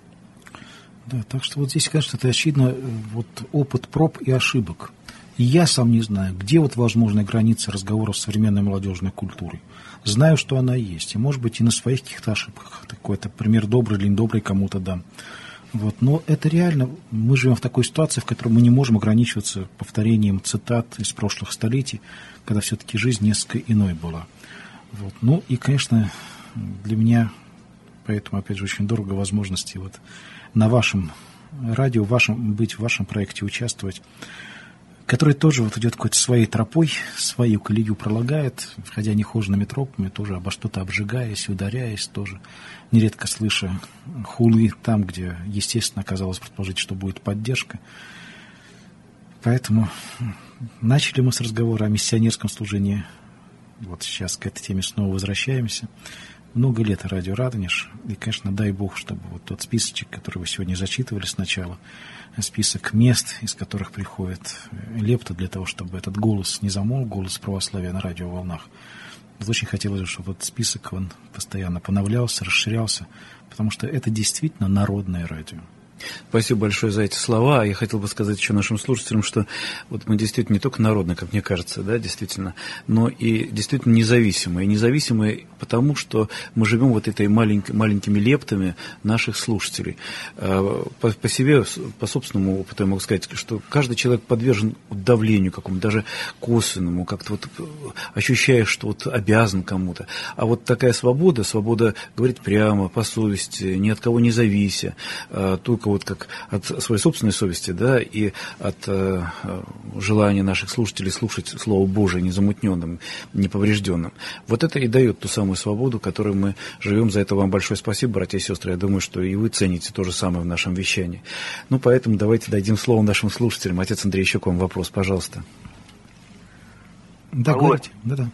Да, так что вот здесь, конечно, это очевидно вот опыт проб и ошибок. И я сам не знаю, где вот возможная граница разговоров с современной молодежной культурой. Знаю, что она есть, и, может быть, и на своих каких-то ошибках. Такой-то пример добрый или недобрый кому-то дам. Вот. Но это реально, мы живем в такой ситуации, в которой мы не можем ограничиваться повторением цитат из прошлых столетий, когда все-таки жизнь несколько иной была. Вот. Ну и, конечно, для меня, поэтому, опять же, очень дорого возможности вот на вашем радио, быть в вашем проекте, участвовать, который тоже вот идет какой-то своей тропой, свою колею пролагает, входя нехоженными тропами, тоже обо что-то обжигаясь, ударяясь, тоже нередко слыша хулы там, где, естественно, оказалось предположить, что будет поддержка. Поэтому начали мы с разговора о миссионерском служении. Вот сейчас к этой теме снова возвращаемся. Много лет радио «Радонеж», и, конечно, дай Бог, чтобы вот тот списочек, который вы сегодня зачитывали сначала, список мест, из которых приходит лепта для того, чтобы этот голос не замолк, голос православия на радиоволнах. Вот очень хотелось, чтобы этот список он постоянно поновлялся, расширялся, потому что это действительно народное радио. Спасибо большое за эти слова. Я хотел бы сказать еще нашим слушателям, что вот мы действительно не только народные, как мне кажется, да, действительно, но и действительно независимые. Независимые потому, что мы живем вот этой маленькими лептами наших слушателей. По себе, по собственному опыту я могу сказать, что каждый человек подвержен давлению какому-то, даже косвенному, как-то вот ощущаешь, что вот обязан кому-то. А вот такая свобода говорить прямо, по совести, ни от кого не завися, только вот как от своей собственной совести, да, и от желания наших слушателей слушать Слово Божие незамутненным, неповрежденным. Вот это и дает ту самую свободу, которой мы живем. За это вам большое спасибо, братья и сестры. Я думаю, что и вы цените то же самое в нашем вещании. Ну, поэтому давайте дадим слово нашим слушателям. Отец Андрей, еще к вам вопрос, пожалуйста. Да, говорите.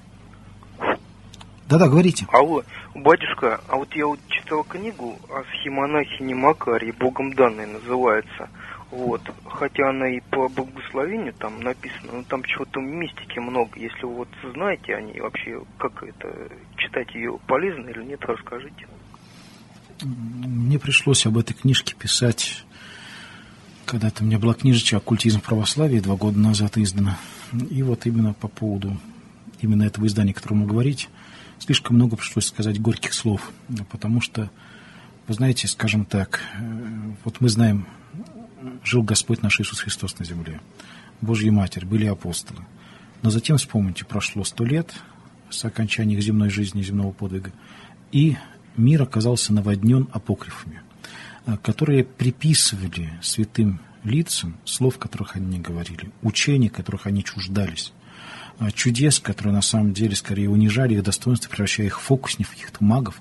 Да, говорите. Алло, батюшка, а вот я вот читал книгу о схемонахине Макарии, Богом данной называется. Вот. Хотя она и по благословению там написана, но там чего-то мистики много. Если вы вот знаете о ней вообще, как это, читать ее полезно или нет, расскажите. Мне пришлось об этой книжке писать, когда-то у меня была книжечка «Оккультизм в православии», 2 года назад издана. И вот именно по поводу именно этого издания, о котором вы говорите, слишком много пришлось сказать горьких слов, потому что, вы знаете, скажем так, вот мы знаем, жил Господь наш Иисус Христос на земле, Божья Матерь, были апостолы. Но затем, вспомните, прошло 100 лет с окончания их земной жизни, земного подвига, и мир оказался наводнен апокрифами, которые приписывали святым лицам слов, которых они не говорили, учений, которых они чуждались, чудес, которые на самом деле скорее унижали их достоинство, превращая их в фокусников, каких-то магов,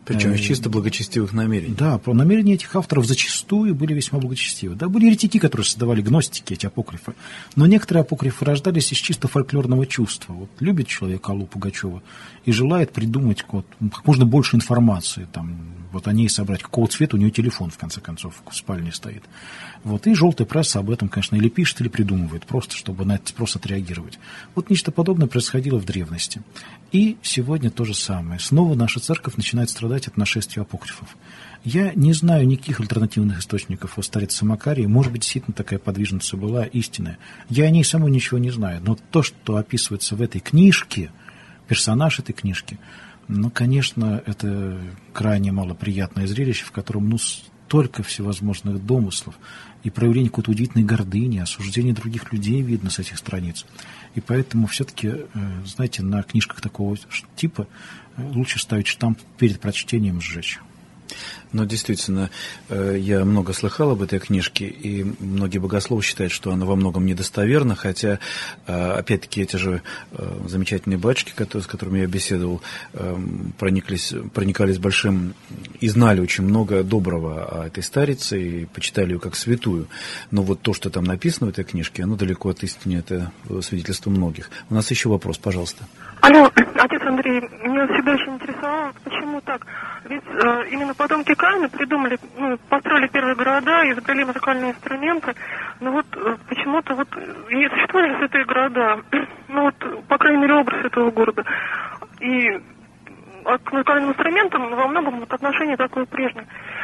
Причем из чисто благочестивых намерений. Да, намерения этих авторов зачастую были весьма благочестивы. Да, были еретики, которые создавали гностики, эти апокрифы. Но некоторые апокрифы рождались из чисто фольклорного чувства. Вот любит человек Аллу Пугачеву и желает придумать вот, как можно больше информации, там, вот о ней собрать. Какого цвета у нее телефон, в конце концов, в спальне стоит. Вот, и желтая пресса об этом, конечно, или пишет, или придумывает, просто чтобы на этот спрос отреагировать. Вот нечто подобное происходило в древности. И сегодня то же самое. Снова наша церковь начинает страдать от нашествия апокрифов. Я не знаю никаких альтернативных источников о старице Макарии. Может быть, действительно такая подвижница была истинная. Я о ней самой ничего не знаю. Но то, что описывается в этой книжке, персонаж этой книжки, ну, конечно, это крайне малоприятное зрелище, в котором, столько всевозможных домыслов и проявление какой-то удивительной гордыни, осуждения других людей видно с этих страниц. И поэтому все-таки, знаете, на книжках такого типа лучше ставить штамп перед прочтением и сжечь. Но действительно, я много слыхал об этой книжке, и многие богословы считают, что она во многом недостоверна, хотя, опять-таки, эти же замечательные батюшки, с которыми я беседовал, проникались большим и знали очень много доброго о этой старице, и почитали ее как святую. Но вот то, что там написано в этой книжке, оно далеко от истины, это свидетельство многих. У нас еще вопрос, пожалуйста. Алло, отец Андрей, меня всегда очень интересовало, почему так? Ведь именно потомки Каина придумали, построили первые города, изобрели музыкальные инструменты, но вот почему-то вот и существовали святые города, по крайней мере, образ этого города. И к музыкальным инструментам во многом отношение такое прежнее.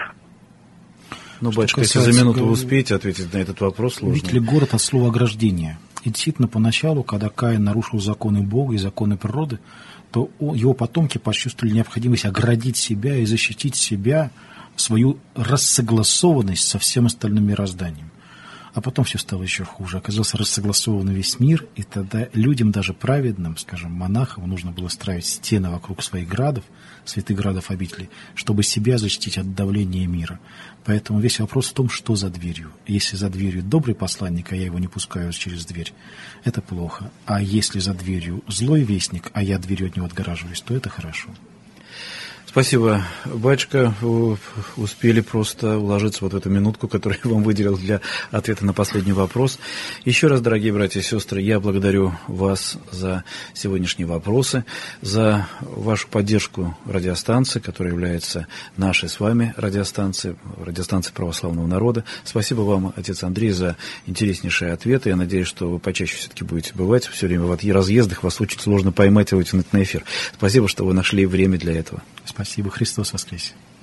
Ну, батюшка, если за минуту успеете ответить на этот вопрос, сложно. Видите ли, город от слова ограждения. И действительно, поначалу, когда Каин нарушил законы Бога и законы природы, то его потомки почувствовали необходимость оградить себя и защитить себя, свою рассогласованность со всем остальным мирозданием. А потом все стало еще хуже. Оказался рассогласован весь мир, и тогда людям, даже праведным, скажем, монахам, нужно было строить стены вокруг своих градов, святых градов обителей, чтобы себя защитить от давления мира. Поэтому весь вопрос в том, что за дверью. Если за дверью добрый посланник, а я его не пускаю через дверь, это плохо. А если за дверью злой вестник, а я дверью от него отгораживаюсь, то это хорошо. Спасибо, батюшка. Вы успели просто уложиться вот в эту минутку, которую я вам выделил для ответа на последний вопрос. Еще раз, дорогие братья и сестры, я благодарю вас за сегодняшние вопросы, за вашу поддержку радиостанции, которая является нашей с вами радиостанцией православного народа. Спасибо вам, отец Андрей, за интереснейшие ответы. Я надеюсь, что вы почаще все-таки будете бывать. Все время в разъездах вас очень сложно поймать и вытянуть на эфир. Спасибо, что вы нашли время для этого. Спасибо. Христос воскресе.